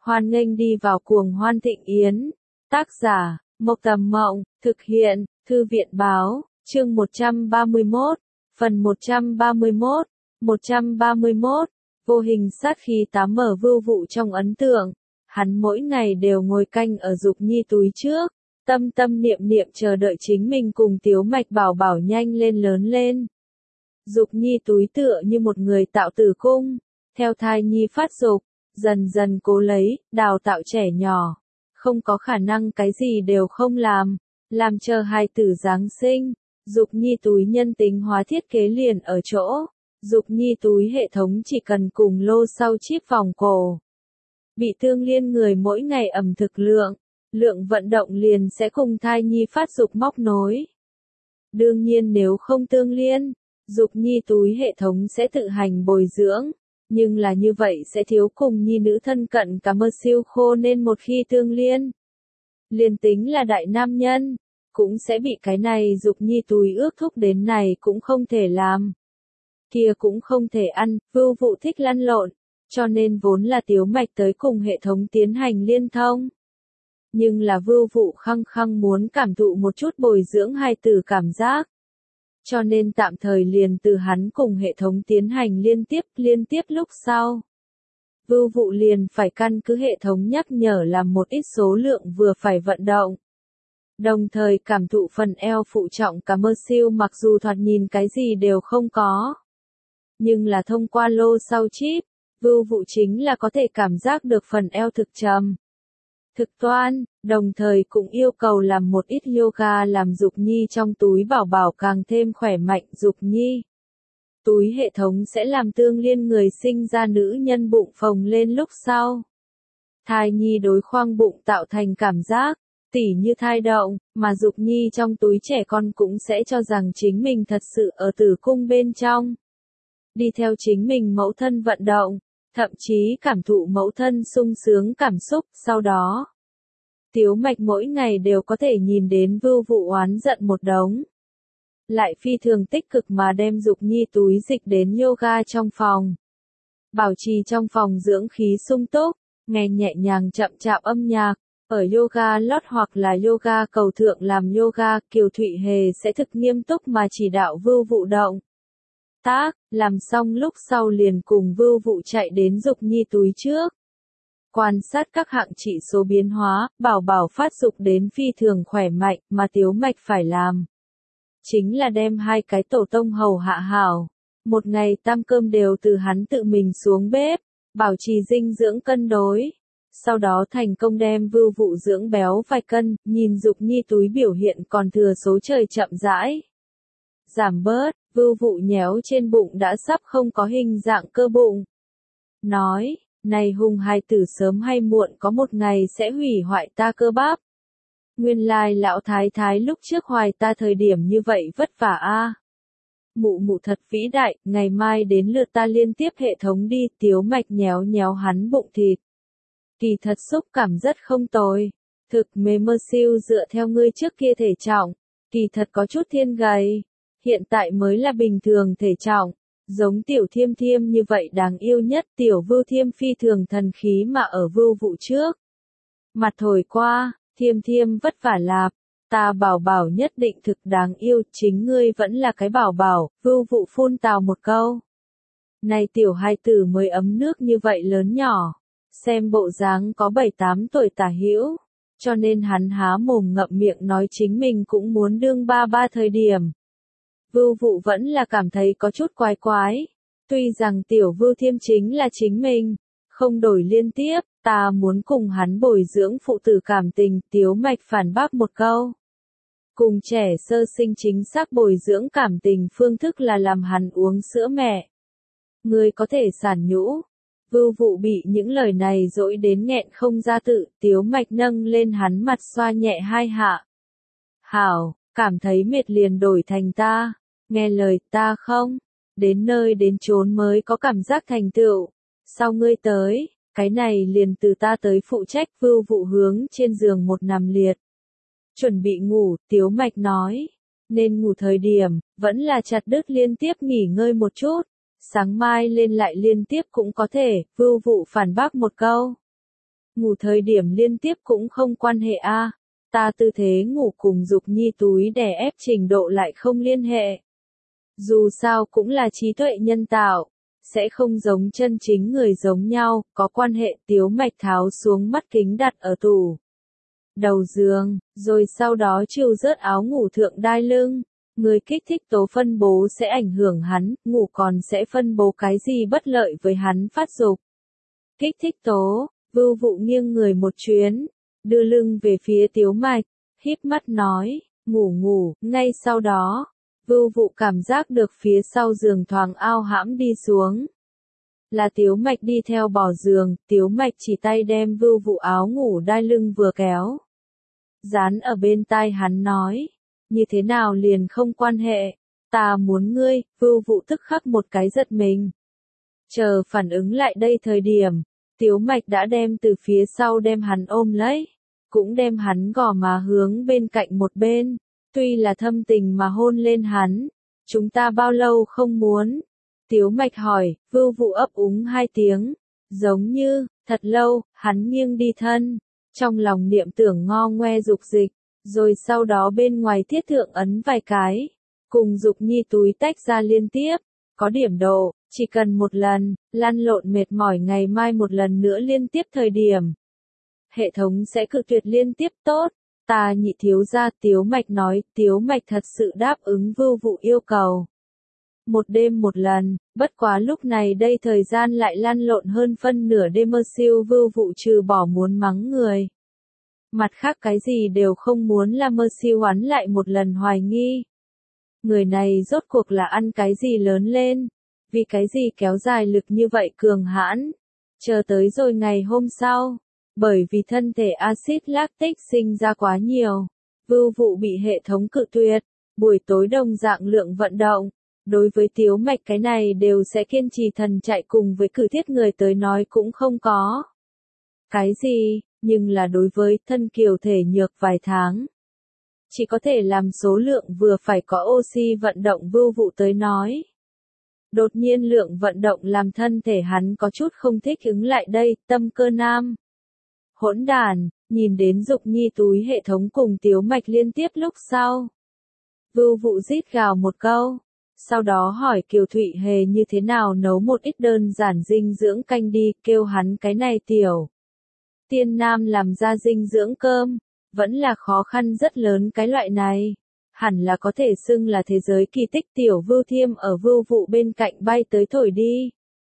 Hoan nghênh đi vào cuồng hoan thịnh yến. Tác giả, Mộc Tầm Mộng, thực hiện, Thư viện Báo, chương 131, phần 131, 131, vô hình sát khí tám mở vưu vụ trong ấn tượng. Hắn mỗi ngày đều ngồi canh ở Dục Nhi túi trước, tâm tâm niệm niệm chờ đợi chính mình cùng Tiếu Mạch bảo bảo nhanh lên lớn lên. Dục Nhi túi tựa như một người tạo tử cung, theo thai nhi phát dục, dần dần cố lấy, đào tạo trẻ nhỏ, không có khả năng cái gì đều không làm chờ hài tử giáng sinh. Dục Nhi túi nhân tính hóa thiết kế liền ở chỗ, Dục Nhi túi hệ thống chỉ cần cùng lô sau chip vòng cổ. Bị tương liên người mỗi ngày ẩm thực lượng vận động liền sẽ cùng thai nhi phát dục móc nối. Đương nhiên nếu không tương liên, Dục Nhi túi hệ thống sẽ tự hành bồi dưỡng, nhưng là như vậy sẽ thiếu cùng nhi nữ thân cận cả mơ siêu khô nên một khi tương liên. Liền tính là đại nam nhân, cũng sẽ bị cái này Dục Nhi túi ước thúc đến này cũng không thể làm. Kia cũng không thể ăn, vưu vụ thích lăn lộn, cho nên vốn là Tiếu Mạch tới cùng hệ thống tiến hành liên thông. Nhưng là vưu vụ khăng khăng muốn cảm thụ một chút bồi dưỡng hài tử cảm giác. Cho nên tạm thời liền từ hắn cùng hệ thống tiến hành liên tiếp lúc sau. Vưu vụ liền phải căn cứ hệ thống nhắc nhở làm một ít số lượng vừa phải vận động. Đồng thời cảm thụ phần eo phụ trọng cả mơ siêu mặc dù thoạt nhìn cái gì đều không có. Nhưng là thông qua lô sau chip, vưu vụ chính là có thể cảm giác được phần eo thực trầm, thực toan, đồng thời cũng yêu cầu làm một ít yoga làm Dục Nhi trong túi bảo bảo càng thêm khỏe mạnh. Dục Nhi túi hệ thống sẽ làm tương liên người sinh ra nữ nhân bụng phồng lên lúc sau. Thai nhi đối khoang bụng tạo thành cảm giác, tỉ như thai động, mà Dục Nhi trong túi trẻ con cũng sẽ cho rằng chính mình thật sự ở tử cung bên trong. Đi theo chính mình mẫu thân vận động, thậm chí cảm thụ mẫu thân sung sướng cảm xúc, sau đó. Tiếu Mạch mỗi ngày đều có thể nhìn đến vưu vụ oán giận một đống. Lại phi thường tích cực mà đem Dục Nhi túi dịch đến yoga trong phòng. Bảo trì trong phòng dưỡng khí sung túc, nghe nhẹ nhàng chậm chạp âm nhạc, ở yoga lót hoặc là yoga cầu thượng làm yoga, Kiều Thụy Hề sẽ thực nghiêm túc mà chỉ đạo vưu vụ động tác, làm xong lúc sau liền cùng vưu vụ chạy đến Dục Nhi túi trước. Quan sát các hạng chỉ số biến hóa, bảo bảo phát dục đến phi thường khỏe mạnh, mà Tiếu Mạch phải làm. Chính là đem hai cái tổ tông hầu hạ hảo. Một ngày tam cơm đều từ hắn tự mình xuống bếp, bảo trì dinh dưỡng cân đối. Sau đó thành công đem vưu vụ dưỡng béo vài cân, nhìn Dục Nhi túi biểu hiện còn thừa số trời chậm rãi giảm bớt, vưu vụ nhéo trên bụng đã sắp không có hình dạng cơ bụng. Nói, này hùng hài tử sớm hay muộn có một ngày sẽ hủy hoại ta cơ bắp. Nguyên lai lão thái thái lúc trước hoài ta thời điểm như vậy vất vả a. Mụ mụ thật vĩ đại, ngày mai đến lượt ta liên tiếp hệ thống đi. Tiếu Mạch nhéo nhéo hắn bụng thịt. Kỳ thật xúc cảm rất không tồi. Thực mê mơ siêu dựa theo ngươi trước kia thể trọng, kỳ thật có chút thiên gầy. Hiện tại mới là bình thường thể trọng, giống tiểu thiêm thiêm như vậy đáng yêu nhất. Tiểu vưu thiêm phi thường thần khí mà ở vưu vụ trước. Mặt thổi qua, thiêm thiêm vất vả lạp, ta bảo bảo nhất định thực đáng yêu, chính ngươi vẫn là cái bảo bảo. Vưu vụ phun tào một câu. Này tiểu hài tử mới ấm nước như vậy lớn nhỏ, xem bộ dáng có 7-8 tuổi tả hữu, cho nên hắn há mồm ngậm miệng nói chính mình cũng muốn đương ba ba thời điểm. Vưu vụ vẫn là cảm thấy có chút quái quái. Tuy rằng tiểu vưu thiêm chính là chính mình, không đổi liên tiếp, ta muốn cùng hắn bồi dưỡng phụ tử cảm tình. Tiếu Mạch phản bác một câu. Cùng trẻ sơ sinh chính xác bồi dưỡng cảm tình phương thức là làm hắn uống sữa mẹ. Người có thể sản nhũ. Vưu vụ bị những lời này dỗi đến nghẹn không ra tự. Tiếu Mạch nâng lên hắn mặt xoa nhẹ hai hạ. Hảo, cảm thấy mệt liền đổi thành ta. Nghe lời ta không? Đến nơi đến chốn mới có cảm giác thành tựu. Sau ngươi tới, cái này liền từ ta tới phụ trách. Vưu vụ hướng trên giường một nằm liệt. Chuẩn bị ngủ, Tiếu Mạch nói. Nên ngủ thời điểm, vẫn là chặt đứt liên tiếp nghỉ ngơi một chút. Sáng mai lên lại liên tiếp cũng có thể. Vưu vụ phản bác một câu. ngủ thời điểm liên tiếp cũng không quan hệ a. Ta tư thế ngủ cùng Dục Nhi túi đè ép trình độ lại không liên hệ. Dù sao cũng là trí tuệ nhân tạo, sẽ không giống chân chính người giống nhau, có quan hệ. Tiếu Mạch tháo xuống mắt kính đặt ở tủ đầu giường, rồi sau đó trừ rớt áo ngủ thượng đai lưng. Người kích thích tố phân bố sẽ ảnh hưởng hắn, ngủ còn sẽ phân bố cái gì bất lợi với hắn phát dục. Kích thích tố, Vưu Vụ nghiêng người một chuyến, đưa lưng về phía Tiếu Mạch, híp mắt nói, ngủ ngủ. Ngay sau đó, Vưu Vụ cảm giác được phía sau giường thoáng ao hãm đi xuống. Là Tiếu Mạch đi theo bỏ giường, Tiếu Mạch chỉ tay đem Vưu Vụ áo ngủ đai lưng vừa kéo. Dán ở bên tai hắn nói, như thế nào liền không quan hệ, ta muốn ngươi. Vưu Vụ tức khắc một cái giật mình. Chờ phản ứng lại đây thời điểm, Tiếu Mạch đã đem từ phía sau đem hắn ôm lấy, cũng đem hắn gò má hướng bên cạnh một bên, tuy là thâm tình mà hôn lên hắn. Chúng ta bao lâu không muốn? Tiếu Mạch hỏi. Vưu Vụ ấp úng hai tiếng, giống như, thật lâu. Hắn nghiêng đi thân, trong lòng niệm tưởng ngo ngoe dục dịch, rồi sau đó bên ngoài thiết thượng ấn vài cái, cùng Dục Nhi túi tách ra liên tiếp, có điểm độ, chỉ cần một lần, lăn lộn mệt mỏi ngày mai một lần nữa liên tiếp thời điểm. Hệ thống sẽ cự tuyệt liên tiếp tốt. Ta Nhị thiếu gia. Tiếu Mạch nói. Tiếu Mạch thật sự đáp ứng Vưu Vụ yêu cầu. Một đêm một lần, bất quá lúc này đây thời gian lại lăn lộn hơn phân nửa đêm. Mơ siêu Vưu Vụ trừ bỏ muốn mắng người, mặt khác cái gì đều không muốn. Là Mơ siêu oán lại một lần hoài nghi. Người này rốt cuộc là ăn cái gì lớn lên, vì cái gì kéo dài lực như vậy cường hãn. Chờ tới rồi ngày hôm sau, bởi vì thân thể axit lactic sinh ra quá nhiều, Vưu Vụ bị hệ thống cự tuyệt. Buổi tối đồng dạng lượng vận động, đối với Tiếu Mạch cái này đều sẽ kiên trì thần chạy cùng với cử thiết người tới nói cũng không có cái gì, nhưng là đối với thân kiều thể nhược vài tháng, chỉ có thể làm số lượng vừa phải có oxy vận động Vưu Vụ tới nói. Đột nhiên lượng vận động làm thân thể hắn có chút không thích ứng lại đây. Tâm cơ nam hỗn đàn, nhìn đến Dục Nhi túi hệ thống cùng Tiếu Mạch liên tiếp lúc sau, Vưu Vụ rít gào một câu, sau đó hỏi Kiều Thụy Hề như thế nào nấu một ít đơn giản dinh dưỡng canh đi, kêu hắn cái này tiểu tiên nam làm ra dinh dưỡng cơm, vẫn là khó khăn rất lớn cái loại này. Hẳn là có thể xưng là thế giới kỳ tích. Tiểu Vưu Thiêm ở Vưu Vụ bên cạnh bay tới thổi đi.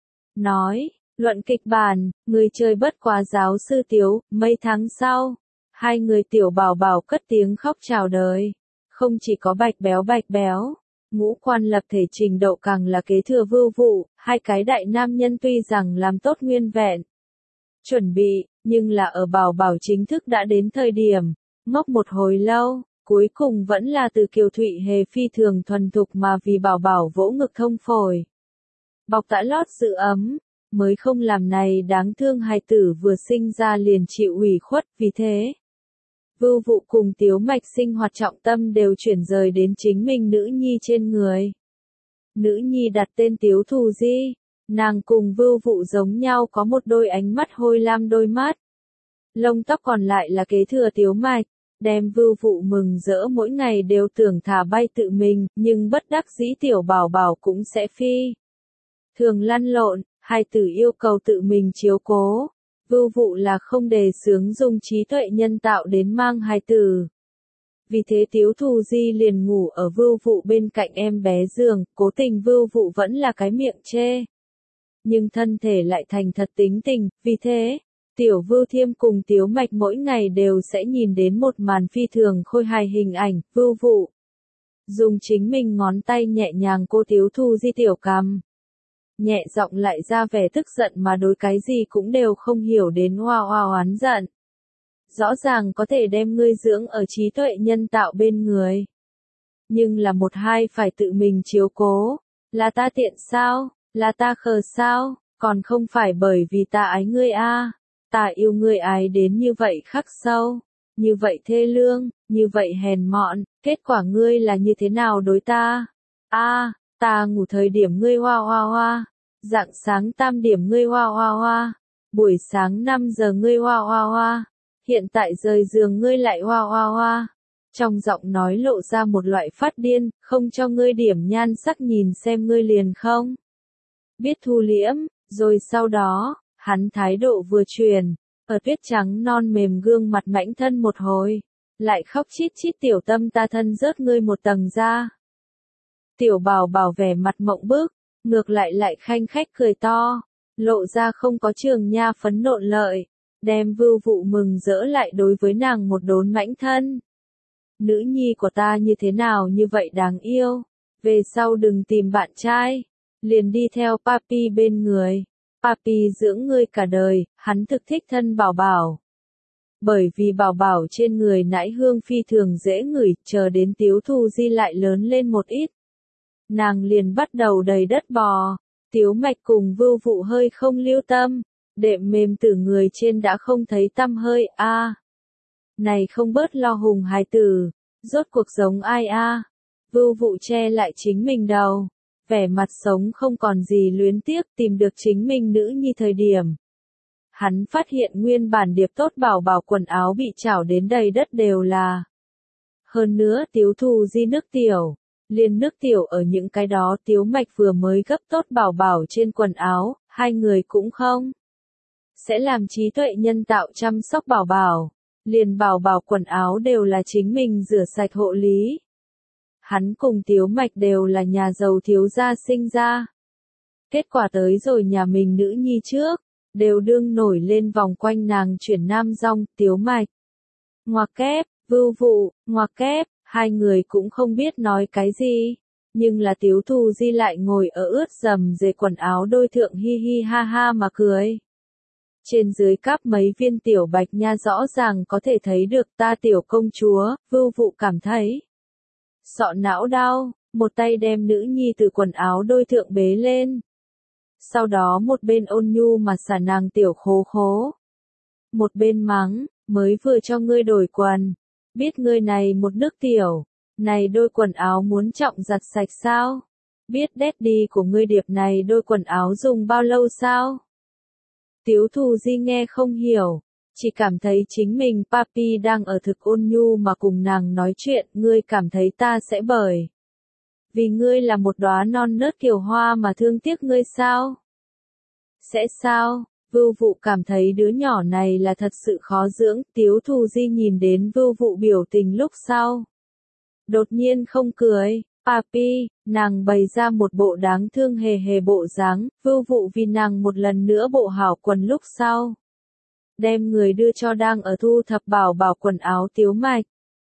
Nói, luận kịch bản, người chơi bất quá giáo sư Tiếu. Mấy tháng sau, hai người tiểu bảo bảo cất tiếng khóc chào đời. Không chỉ có bạch béo, ngũ quan lập thể trình độ càng là kế thừa Vưu Vụ. Hai cái đại nam nhân tuy rằng làm tốt nguyên vẹn chuẩn bị, nhưng là ở bảo bảo chính thức đã đến thời điểm, ngốc một hồi lâu, cuối cùng vẫn là từ Kiều Thụy Hề phi thường thuần thục mà vì bảo bảo vỗ ngực thông phổi, bọc tã lót giữ ấm, mới không làm này đáng thương hài tử vừa sinh ra liền chịu ủy khuất. Vì thế, Vưu Vụ cùng Tiếu Mạch sinh hoạt trọng tâm đều chuyển rời đến chính mình nữ nhi trên người. Nữ nhi đặt tên Tiếu Thù Di, nàng cùng Vưu Vụ giống nhau có một đôi ánh mắt hôi lam đôi mắt. Lông tóc còn lại là kế thừa Tiếu Mạch, đem Vưu Vụ mừng rỡ mỗi ngày đều tưởng thả bay tự mình, nhưng bất đắc dĩ tiểu bảo bảo cũng sẽ phi thường lăn lộn, hai tử yêu cầu tự mình chiếu cố. Vưu Vụ là không đề xướng dùng trí tuệ nhân tạo đến mang hài tử. Vì thế Tiếu Thù Di liền ngủ ở Vưu Vụ bên cạnh em bé giường, cố tình Vưu Vụ vẫn là cái miệng chê, nhưng thân thể lại thành thật tính tình. Vì thế, Tiểu Vưu Thiêm cùng Tiếu Mạch mỗi ngày đều sẽ nhìn đến một màn phi thường khôi hài hình ảnh. Vưu Vụ dùng chính mình ngón tay nhẹ nhàng cô Tiếu Thù Di tiểu cằm, nhẹ giọng lại ra vẻ tức giận mà đối cái gì cũng đều không hiểu đến hoa hoa oán giận. Rõ ràng có thể đem ngươi dưỡng ở trí tuệ nhân tạo bên người, nhưng là một hai phải tự mình chiếu cố. Là ta tiện sao? Là ta khờ sao? Còn không phải bởi vì ta ái ngươi a. Ta yêu ngươi ái đến như vậy khắc sâu, như vậy thê lương, như vậy hèn mọn, kết quả ngươi là như thế nào đối ta? A, ta ngủ thời điểm ngươi hoa hoa hoa, rạng sáng tam điểm ngươi hoa hoa hoa, Buổi sáng 5 giờ ngươi hoa hoa hoa, hiện tại rời giường ngươi lại hoa hoa hoa. Trong giọng nói lộ ra một loại phát điên, không cho ngươi điểm nhan sắc nhìn xem ngươi liền không. Biết thu liễm, rồi sau đó, hắn thái độ vừa chuyển, ở tuyết trắng non mềm gương mặt mãnh thân một hồi, lại khóc chít chít tiểu tâm ta thân rớt ngươi một tầng ra. Tiểu bảo bảo vẻ mặt mộng bức, ngược lại khanh khách cười to, lộ ra không có trường nha phấn nộn lợi, đem Vưu Vụ mừng rỡ lại đối với nàng một đốn mãnh thân. Nữ nhi của ta như thế nào như vậy đáng yêu, về sau đừng tìm bạn trai, liền đi theo papi bên người, papi dưỡng ngươi cả đời, hắn thực thích thân bảo bảo. Bởi vì bảo bảo trên người nãi hương phi thường dễ ngửi, chờ đến Tiếu Thu Di lại lớn lên một ít. Nàng liền bắt đầu đầy đất bò, Tiếu Mạch cùng Vưu Vụ hơi không lưu tâm, đệm mềm từ người trên đã không thấy tăm hơi a. Này không bớt lo hùng hài tử, rốt cuộc giống ai a? Vưu Vụ che lại chính mình đầu, vẻ mặt sống không còn gì luyến tiếc tìm được chính mình nữ nhi thời điểm. Hắn phát hiện nguyên bản điệp tốt bảo bảo quần áo bị chảo đến đầy đất đều là. Hơn nữa Tiếu Thu Di nước tiểu, liền nước tiểu ở những cái đó Tiếu Mạch vừa mới gấp tốt bảo bảo trên quần áo, hai người cũng không. Sẽ làm trí tuệ nhân tạo chăm sóc bảo bảo, liền bảo bảo quần áo đều là chính mình rửa sạch hộ lý. Hắn cùng Tiếu Mạch đều là nhà giàu thiếu gia sinh ra. Kết quả tới rồi nhà mình nữ nhi trước, đều đương nổi lên vòng quanh nàng chuyển nam rong, Tiếu Mạch. Ngoặc kép, Vưu Vụ, ngoặc kép, hai người cũng không biết nói cái gì, nhưng là Tiếu Thu Di lại ngồi ở ướt dầm dề quần áo đôi thượng hi hi ha ha mà cười. Trên dưới cắp mấy viên tiểu bạch nha rõ ràng có thể thấy được ta tiểu công chúa, Vưu Vụ cảm thấy. Sọ não đau, một tay đem nữ nhi từ quần áo đôi thượng bế lên. Sau đó một bên ôn nhu mà xả nàng tiểu khố khố. Một bên mắng, mới vừa cho ngươi đổi quần. Biết ngươi này một nước tiểu, này đôi quần áo muốn trọng giặt sạch sao? Biết daddy của ngươi điệp này đôi quần áo dùng bao lâu sao? Tiếu Thu Di nghe không hiểu, chỉ cảm thấy chính mình papi đang ở thực ôn nhu mà cùng nàng nói chuyện, ngươi cảm thấy ta sẽ bởi. Vì ngươi là một đóa non nớt kiều hoa mà thương tiếc ngươi sao? Sẽ sao? Vưu Vụ cảm thấy đứa nhỏ này là thật sự khó dưỡng, Tiếu Thu Di nhìn đến Vưu Vụ biểu tình lúc sau. Đột nhiên không cười, papi, nàng bày ra một bộ đáng thương hề hề bộ dáng, Vưu Vụ vì nàng một lần nữa bộ hảo quần lúc sau. Đem người đưa cho đang ở thu thập bảo bảo quần áo Tiếu Mạch.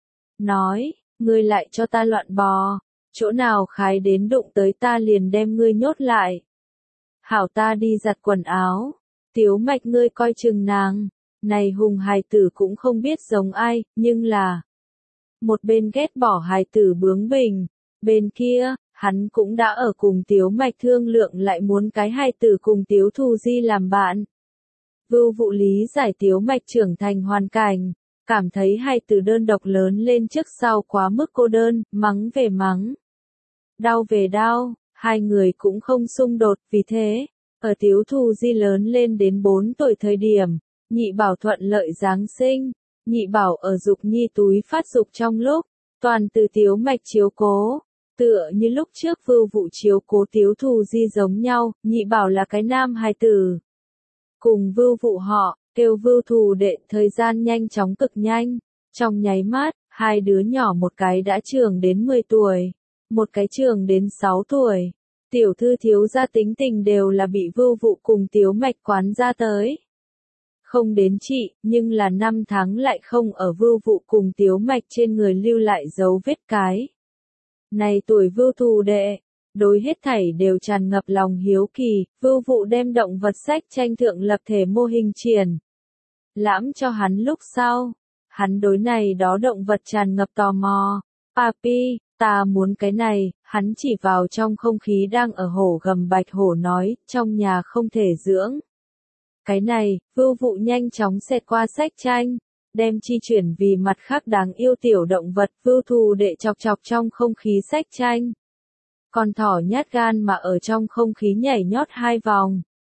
Nói, ngươi lại cho ta loạn bò, chỗ nào khái đến đụng tới ta liền đem ngươi nhốt lại. Hảo ta đi giặt quần áo. Tiếu Mạch ngươi coi chừng nàng, này hùng hài tử cũng không biết giống ai, nhưng là một bên ghét bỏ hài tử bướng bỉnh, bên kia, hắn cũng đã ở cùng Tiếu Mạch thương lượng lại muốn cái hài tử cùng Tiếu Thu Di làm bạn. Vưu Vụ lý giải Tiếu Mạch trưởng thành hoàn cảnh, cảm thấy hài tử đơn độc lớn lên trước sau quá mức cô đơn, mắng về mắng, đau về đau, hai người cũng không xung đột, vì thế. Ở Tiếu Thu Di lớn lên đến 4 tuổi thời điểm, nhị bảo thuận lợi Giáng sinh, nhị bảo ở dục nhi túi phát dục trong lúc, toàn từ Tiếu Mạch chiếu cố, tựa như lúc trước Vưu Vụ chiếu cố Tiếu Thu Di giống nhau, nhị bảo là cái nam hài tử. Cùng Vưu Vụ họ, kêu Vưu Thù Đệ, thời gian nhanh chóng cực nhanh, trong nháy mắt, hai đứa nhỏ một cái đã trưởng đến 10 tuổi, một cái trưởng đến 6 tuổi. Tiểu thư thiếu gia tính tình đều là bị Vưu Vụ cùng Tiếu Mạch quán ra tới. Không đến chị, nhưng là 5 tháng lại không ở Vưu Vụ cùng Tiếu Mạch trên người lưu lại dấu vết cái. Này tuổi Vưu Thù Đệ, đối hết thảy đều tràn ngập lòng hiếu kỳ, Vưu Vụ đem động vật sách tranh thượng lập thể mô hình triển lãm cho hắn lúc sau. Hắn đối này đó động vật tràn ngập tò mò. Papi, ta muốn cái này, hắn chỉ vào trong không khí đang ở hổ gầm bạch hổ nói, trong nhà không thể dưỡng. Cái này, Vưu Vụ nhanh chóng xẹt qua sách tranh, đem chi chuyển vì mặt khác đáng yêu tiểu động vật, Vưu Thù Đệ chọc chọc trong không khí sách tranh. Con thỏ nhát gan mà ở trong không khí nhảy nhót 2 vòng.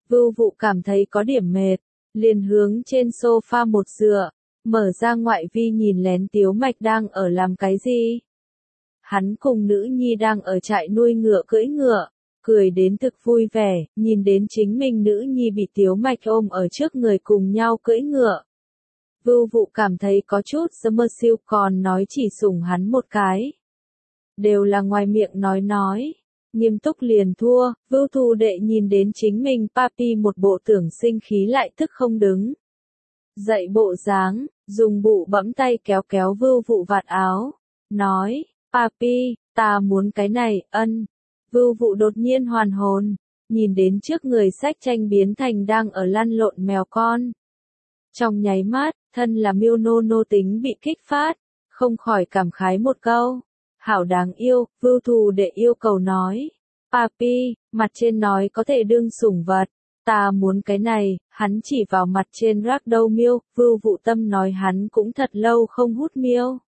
Vưu Vụ cảm thấy có điểm mệt, liền hướng trên sofa một dựa, mở ra ngoại vi nhìn lén Tiếu Mạch đang ở làm cái gì. Hắn cùng nữ nhi đang ở trại nuôi ngựa cưỡi ngựa, cười đến thực vui vẻ, nhìn đến chính mình nữ nhi bị Tiếu Mạch ôm ở trước người cùng nhau cưỡi ngựa. Vưu Vụ cảm thấy có chút siêu, còn nói chỉ sủng hắn một cái. Đều là ngoài miệng nói. Nghiêm túc liền thua, Vưu Thù Đệ nhìn đến chính mình papi một bộ tưởng sinh khí lại thức không đứng. Dậy bộ dáng, dùng bụ bẫm tay kéo kéo Vưu Vụ vạt áo, nói, papi, ta muốn cái này, ân. Vưu Vụ đột nhiên hoàn hồn, nhìn đến trước người sách tranh biến thành đang ở lăn lộn mèo con. Trong nháy mắt, thân là miêu nô nô tính bị kích phát, không khỏi cảm khái một câu. Hảo đáng yêu, Vưu Thù Đệ yêu cầu nói. Papi, mặt trên nói có thể đương sủng vật. Ta muốn cái này, hắn chỉ vào mặt trên rác đâu miêu, Vưu Vụ Tâm nói hắn cũng thật lâu không hút miêu.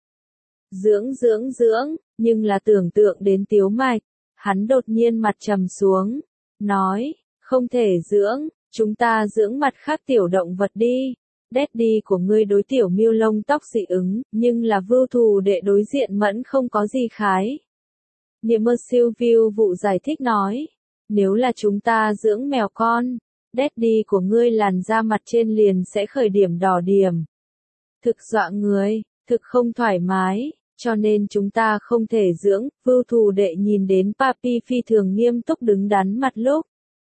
Dưỡng, nhưng là tưởng tượng đến Tiếu Mạch, hắn đột nhiên mặt trầm xuống, nói, không thể dưỡng, chúng ta dưỡng mặt khác tiểu động vật đi. Daddy của ngươi đối tiểu miêu lông tóc dị ứng, nhưng là Vưu Thù Đệ đối diện mẫn không có gì khái. Niệm mơ siêu Vưu Vụ giải thích nói, nếu là chúng ta dưỡng mèo con, Daddy của ngươi làn da mặt trên liền sẽ khởi điểm đỏ điểm. Thực dọa người, thực không thoải mái, cho nên chúng ta không thể dưỡng. Vưu Thù Đệ nhìn đến papi phi thường nghiêm túc đứng đắn mặt lúc.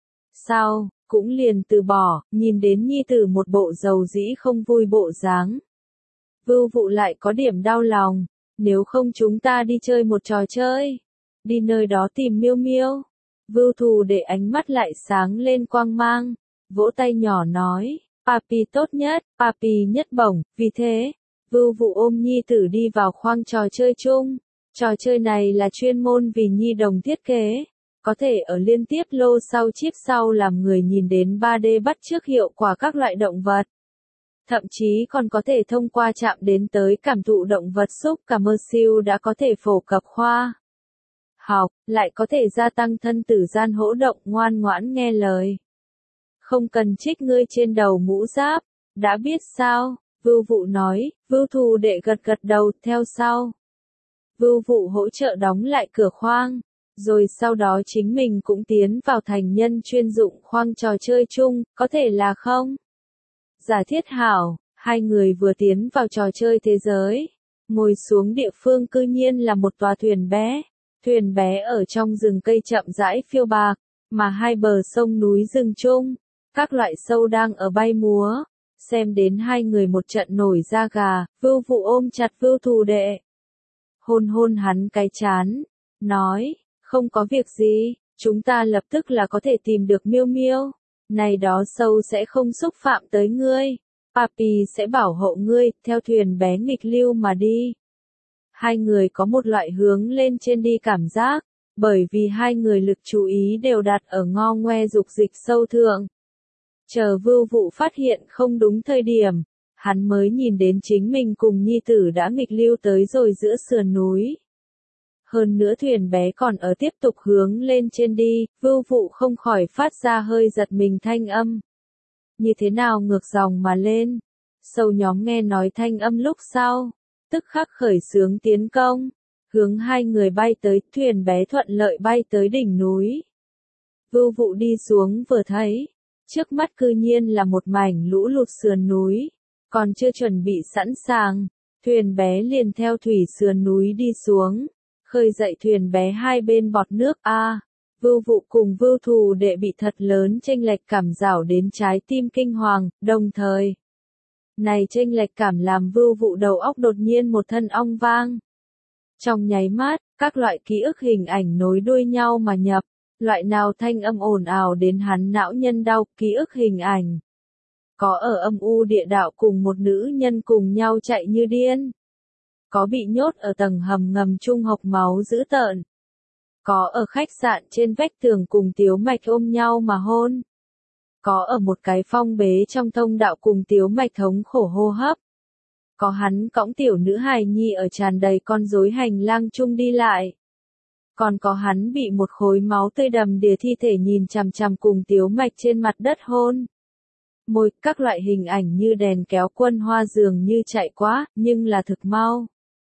Sau, cũng liền từ bỏ, nhìn đến nhi tử một bộ dầu dĩ không vui bộ dáng. Vưu Vụ lại có điểm đau lòng, nếu không chúng ta đi chơi một trò chơi, đi nơi đó tìm miêu miêu. Vưu Thù Đệ ánh mắt lại sáng lên quang mang, vỗ tay nhỏ nói, papi tốt nhất, papi nhất bổng, vì thế, Vưu Vụ ôm nhi tử đi vào khoang trò chơi chung. Trò chơi này là chuyên môn vì nhi đồng thiết kế, có thể ở liên tiếp lô sau chip sau làm người nhìn đến 3D bắt chước hiệu quả các loại động vật. Thậm chí còn có thể thông qua chạm đến tới cảm thụ động vật xúc cảm siêu đã có thể phổ cập khoa học, lại có thể gia tăng thân tử gian hỗ động ngoan ngoãn nghe lời. Không cần trích ngươi trên đầu mũ giáp, đã biết sao? Vưu Vụ nói, Vưu Thù Đệ gật gật đầu, theo sau. Vưu Vụ hỗ trợ đóng lại cửa khoang, rồi sau đó chính mình cũng tiến vào thành nhân chuyên dụng khoang trò chơi chung, có thể là không? Giả thiết hảo, hai người vừa tiến vào trò chơi thế giới, ngồi xuống địa phương cư nhiên là một tòa thuyền bé. Thuyền bé ở trong rừng cây chậm rãi phiêu bạc, mà hai bờ sông núi rừng chung, các loại sâu đang ở bay múa. Xem đến hai người một trận nổi da gà, Vưu Vụ ôm chặt Vưu Thù Đệ. Hôn hắn cái chán, nói, không có việc gì, chúng ta lập tức là có thể tìm được miêu miêu. Này đó sâu sẽ không xúc phạm tới ngươi. Papi sẽ bảo hộ ngươi, theo thuyền bé nghịch lưu mà đi. Hai người có một loại hướng lên trên đi cảm giác, bởi vì hai người lực chú ý đều đặt ở ngo ngoe dục dịch sâu thượng. Chờ Vưu Vụ phát hiện không đúng thời điểm, hắn mới nhìn đến chính mình cùng nhi tử đã nghịch lưu tới rồi giữa sườn núi. Hơn nữa thuyền bé còn ở tiếp tục hướng lên trên đi, Vưu Vụ không khỏi phát ra hơi giật mình thanh âm. Như thế nào ngược dòng mà lên? Sâu nhóm nghe nói thanh âm lúc sau, tức khắc khởi xướng tiến công, hướng hai người bay tới, thuyền bé thuận lợi bay tới đỉnh núi. Vưu Vụ đi xuống vừa thấy, trước mắt cư nhiên là một mảnh lũ lụt sườn núi, còn chưa chuẩn bị sẵn sàng, thuyền bé liền theo thủy sườn núi đi xuống, khơi dậy thuyền bé hai bên bọt nước a. Vưu Vụ cùng Vưu Thù Đệ bị thật lớn chênh lệch cảm rảo đến trái tim kinh hoàng, đồng thời. Này chênh lệch cảm làm Vưu Vụ đầu óc đột nhiên một thân ong vang. Trong nháy mắt, các loại ký ức hình ảnh nối đuôi nhau mà nhập, loại nào thanh âm ồn ào đến hắn não nhân đau, ký ức hình ảnh. Có ở âm u địa đạo cùng một nữ nhân cùng nhau chạy như điên. Có bị nhốt ở tầng hầm ngầm chung hộc máu dữ tợn. Có ở khách sạn trên vách tường cùng Tiếu Mạch ôm nhau mà hôn. Có ở một cái phong bế trong thông đạo cùng Tiếu Mạch thống khổ hô hấp. Có hắn cõng tiểu nữ hài nhi ở tràn đầy con rối hành lang chung đi lại. Còn có hắn bị một khối máu tươi đầm đìa thi thể nhìn chằm chằm cùng Tiếu Mạch trên mặt đất hôn. Môi, các loại hình ảnh như đèn kéo quân hoa dường như chạy quá, nhưng là thực mau.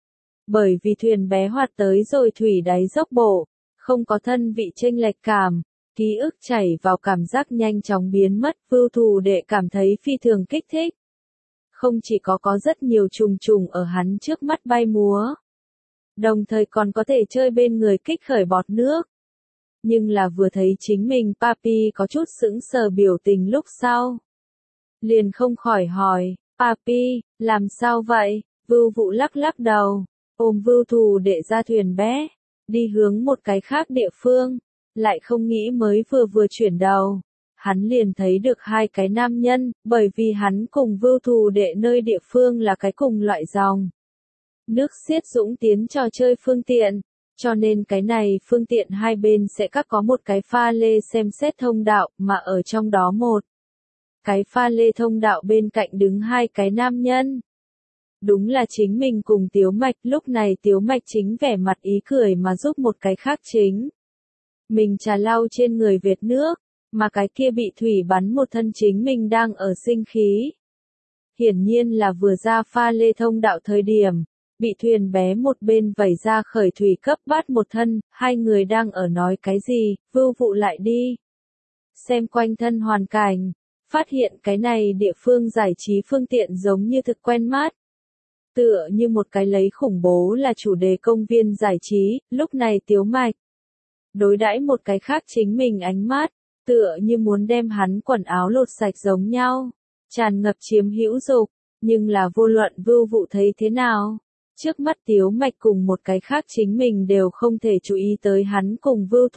Bởi vì thuyền bé hoạt tới rồi thủy đáy dốc bộ, không có thân vị chênh lệch cảm, ký ức chảy vào cảm giác nhanh chóng biến mất, Vưu Thù Đệ cảm thấy phi thường kích thích. Không chỉ có rất nhiều trùng trùng ở hắn trước mắt bay múa, đồng thời còn có thể chơi bên người kích khởi bọt nước. Nhưng là vừa thấy chính mình Papi có chút sững sờ biểu tình lúc sau. Liền không khỏi hỏi, Papi, làm sao vậy? Vưu Vụ lắc lắc đầu, ôm Vưu Thù Đệ ra thuyền bé, đi hướng một cái khác địa phương, lại không nghĩ mới vừa chuyển đầu. Hắn liền thấy được hai cái nam nhân, bởi vì hắn cùng Vưu Thù Đệ nơi địa phương là cái cùng loại dòng. Nước xiết dũng tiến trò chơi phương tiện, cho nên cái này phương tiện hai bên sẽ các có một cái pha lê xem xét thông đạo, mà ở trong đó một cái pha lê thông đạo bên cạnh đứng hai cái nam nhân. Đúng là chính mình cùng Tiếu Mạch, lúc này Tiếu Mạch chính vẻ mặt ý cười mà giúp một cái khác chính. Mình trà lau trên người vệt nước, mà cái kia bị thủy bắn một thân chính mình đang ở sinh khí. Hiển nhiên là vừa ra pha lê thông đạo thời điểm, bị thuyền bé một bên vẩy ra khởi thủy cấp bắt một thân, hai người đang ở nói cái gì, Vưu Vụ lại đi. Xem quanh thân hoàn cảnh, phát hiện cái này địa phương giải trí phương tiện giống như thực quen mắt. Tựa như một cái lấy khủng bố là chủ đề công viên giải trí, lúc này Tiếu Mạch đối đãi một cái khác chính mình ánh mắt, tựa như muốn đem hắn quần áo lột sạch giống nhau, tràn ngập chiếm hữu dục, nhưng là vô luận Vưu Vụ thấy thế nào, trước mắt Tiếu Mạch cùng một cái khác chính mình đều không thể chú ý tới hắn cùng Vưu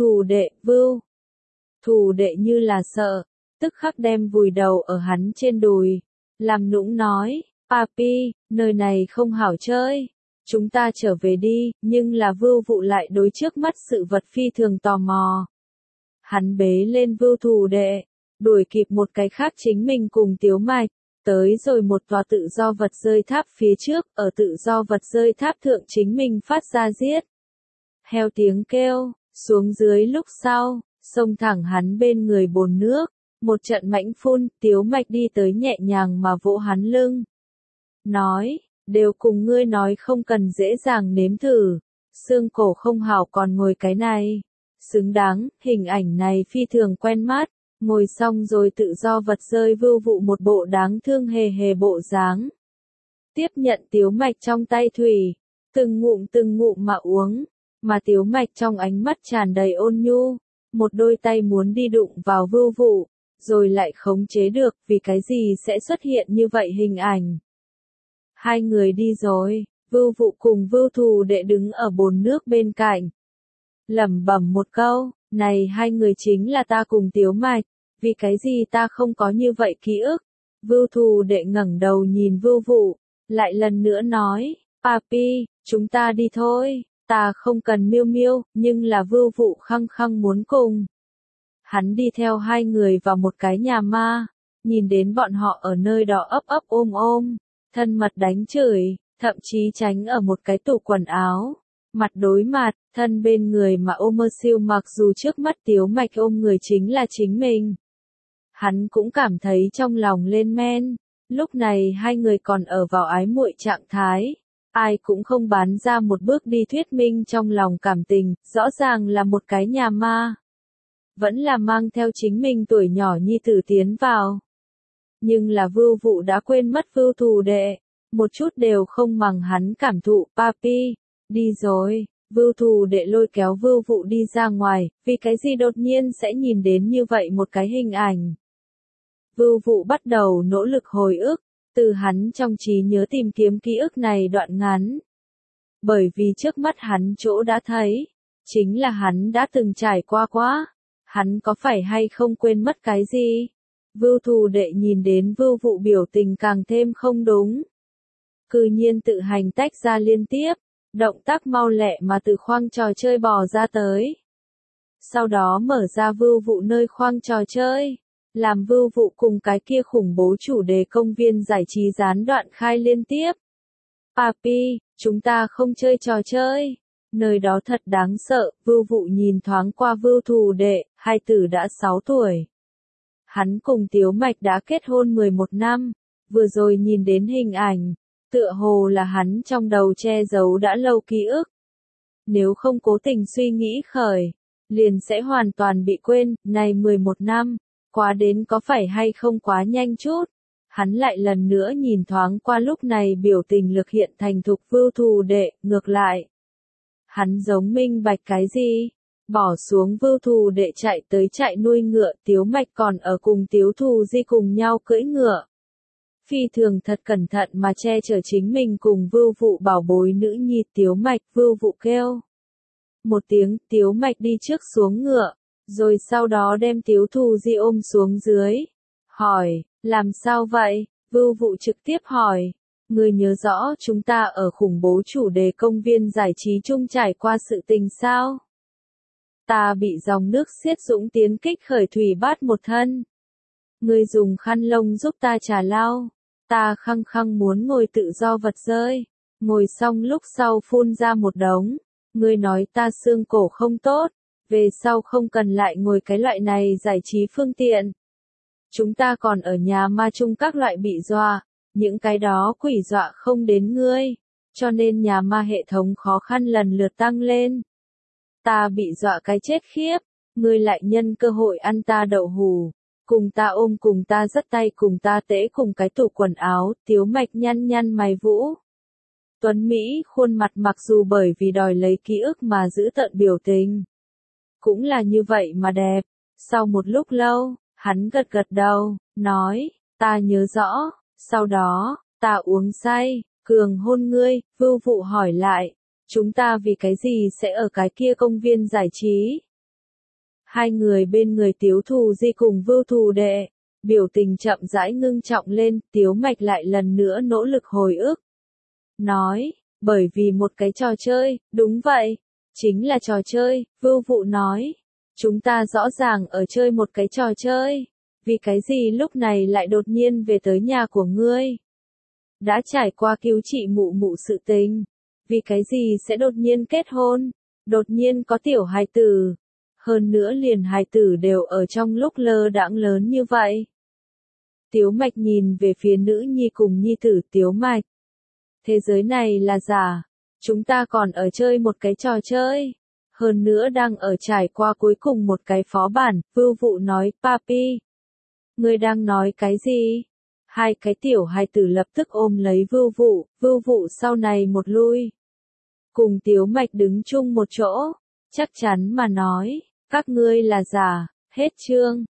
Thù Đệ như là sợ, tức khắc đem vùi đầu ở hắn trên đùi, làm nũng nói, Papi, nơi này không hảo chơi, chúng ta trở về đi, nhưng là Vưu Vụ lại đối trước mắt sự vật phi thường tò mò. Hắn bế lên Vưu Thù Đệ, đuổi kịp một cái khác chính mình cùng Tiếu Mạch, tới rồi một tòa tự do vật rơi tháp phía trước, ở tự do vật rơi tháp thượng chính mình phát ra giết. Heo tiếng kêu, xuống dưới lúc sau, xông thẳng hắn bên người bồn nước, một trận mãnh phun, Tiếu Mạch đi tới nhẹ nhàng mà vỗ hắn lưng. Nói, đều cùng ngươi nói không cần dễ dàng nếm thử, xương cổ không hảo còn ngồi cái này. Xứng đáng, hình ảnh này phi thường quen mắt, ngồi xong rồi tự do vật rơi Vưu Vụ một bộ đáng thương hề hề bộ dáng. Tiếp nhận Tiếu Mạch trong tay thủy, từng ngụm mà uống, mà Tiếu Mạch trong ánh mắt tràn đầy ôn nhu, một đôi tay muốn đi đụng vào Vưu Vụ, rồi lại khống chế được, vì cái gì sẽ xuất hiện như vậy hình ảnh. Hai người đi rồi, Vưu Vụ cùng Vưu Thù Đệ đứng ở bồn nước bên cạnh. Lẩm bẩm một câu, này hai người chính là ta cùng Tiếu Mạch, vì cái gì ta không có như vậy ký ức. Vưu Thù Đệ ngẩng đầu nhìn Vưu Vụ, lại lần nữa nói, Papi, chúng ta đi thôi, ta không cần miêu miêu, nhưng là Vưu Vụ khăng khăng muốn cùng. Hắn đi theo hai người vào một cái nhà ma, nhìn đến bọn họ ở nơi đó ấp ôm, thân mật đánh chửi, thậm chí tránh ở một cái tủ quần áo. Mặt đối mặt, thân bên người mà ôm mơ siêu mặc dù trước mắt Tiếu Mạch ôm người chính là chính mình. Hắn cũng cảm thấy trong lòng lên men, lúc này hai người còn ở vào ái muội trạng thái. Ai cũng không bán ra một bước đi thuyết minh trong lòng cảm tình, rõ ràng là một cái nhà ma. Vẫn là mang theo chính mình tuổi nhỏ nhi tử tiến vào. Nhưng là Vưu Vụ đã quên mất Vưu Thù Đệ, một chút đều không màng hắn cảm thụ, Papi, đi rồi. Vưu Thù Đệ lôi kéo Vưu Vụ đi ra ngoài, vì cái gì đột nhiên sẽ nhìn đến như vậy một cái hình ảnh. Vưu Vụ bắt đầu nỗ lực hồi ức, từ hắn trong trí nhớ tìm kiếm ký ức này đoạn ngắn. Bởi vì trước mắt hắn chỗ đã thấy, chính là hắn đã từng trải qua quá, hắn có phải hay không quên mất cái gì? Vưu Thù Đệ nhìn đến Vưu Vụ biểu tình càng thêm không đúng. Cư nhiên tự hành tách ra liên tiếp, động tác mau lẹ mà từ khoang trò chơi bò ra tới. Sau đó mở ra Vưu Vụ nơi khoang trò chơi, làm Vưu Vụ cùng cái kia khủng bố chủ đề công viên giải trí gián đoạn khai liên tiếp. Papi, chúng ta không chơi trò chơi, Nơi đó thật đáng sợ, Vưu Vụ nhìn thoáng qua Vưu Thù Đệ, hai tử đã 6 tuổi. Hắn cùng Tiếu Mạch đã kết hôn 11 năm, vừa rồi nhìn đến hình ảnh, tựa hồ là hắn trong đầu che giấu đã lâu ký ức. Nếu không cố tình suy nghĩ khởi, liền sẽ hoàn toàn bị quên, này 11 năm, quá đến có phải hay không quá nhanh chút. Hắn lại lần nữa nhìn thoáng qua lúc này biểu tình lực hiện thành thục Vưu Thù Đệ, ngược lại. Hắn giống minh bạch cái gì? Bỏ xuống Vưu Thù Đệ chạy tới chạy nuôi ngựa, Tiếu Mạch còn ở cùng Tiếu Thù Di cùng nhau cưỡi ngựa. Phi thường thật cẩn thận mà che chở chính mình cùng Vưu Vụ bảo bối nữ nhi Tiếu Mạch. Vưu Vụ kêu một tiếng, Tiếu Mạch đi trước xuống ngựa, rồi sau đó đem Tiếu Thù Di ôm xuống dưới. Hỏi, làm sao vậy? Vưu Vụ trực tiếp hỏi. Ngươi nhớ rõ chúng ta ở khủng bố chủ đề công viên giải trí chung trải qua sự tình sao? Ta bị dòng nước xiết dũng tiến kích khởi thủy bát một thân. Ngươi dùng khăn lông giúp ta trà lau. Ta khăng khăng muốn ngồi tự do vật rơi. Ngồi xong lúc sau phun ra một đống. Ngươi nói ta xương cổ không tốt. Về sau không cần lại ngồi cái loại này giải trí phương tiện. Chúng ta còn ở nhà ma chung các loại bị dọa. Những cái đó quỷ dọa không đến ngươi. Cho nên nhà ma hệ thống khó khăn lần lượt tăng lên. Ta bị dọa cái chết khiếp. Ngươi lại nhân cơ hội ăn ta đậu hù. Cùng ta ôm, cùng ta dắt tay, cùng ta tễ cùng cái tủ quần áo. Tiếu Mạch nhăn nhăn mày vũ. Tuấn Mỹ khuôn mặt mặc dù bởi vì đòi lấy ký ức mà giữ tợn biểu tình. Cũng là như vậy mà đẹp. Sau một lúc lâu, hắn gật gật đầu, nói, ta nhớ rõ. Sau đó, ta uống say, cường hôn ngươi. Vưu Vụ hỏi lại, chúng ta vì cái gì sẽ ở cái kia công viên giải trí? Hai người bên người Tiếu Thù Di cùng Vưu Thù Đệ, biểu tình chậm rãi ngưng trọng lên. Tiếu Mạch lại lần nữa nỗ lực hồi ức. Nói, bởi vì một cái trò chơi. Đúng vậy, chính là trò chơi. Vưu Vụ nói, chúng ta rõ ràng ở chơi một cái trò chơi. Vì cái gì lúc này lại đột nhiên về tới nhà của ngươi? Đã trải qua cứu trị mụ mụ sự tình. Vì cái gì sẽ đột nhiên kết hôn? Đột nhiên có tiểu hài tử. Hơn nữa liền hài tử đều ở trong lúc lơ đãng lớn như vậy. Tiếu Mạch nhìn về phía nữ nhi cùng nhi tử. Tiếu Mạch, thế giới này là giả. Chúng ta còn ở chơi một cái trò chơi. Hơn nữa đang ở trải qua cuối cùng một cái phó bản. Vưu Vụ nói, Papi, ngươi đang nói cái gì? Hai cái tiểu hài tử lập tức ôm lấy Vưu Vụ. Vưu Vụ sau này một lui. Cùng Tiếu Mạch đứng chung một chỗ. Chắc chắn mà nói, các ngươi là giả. Hết chương.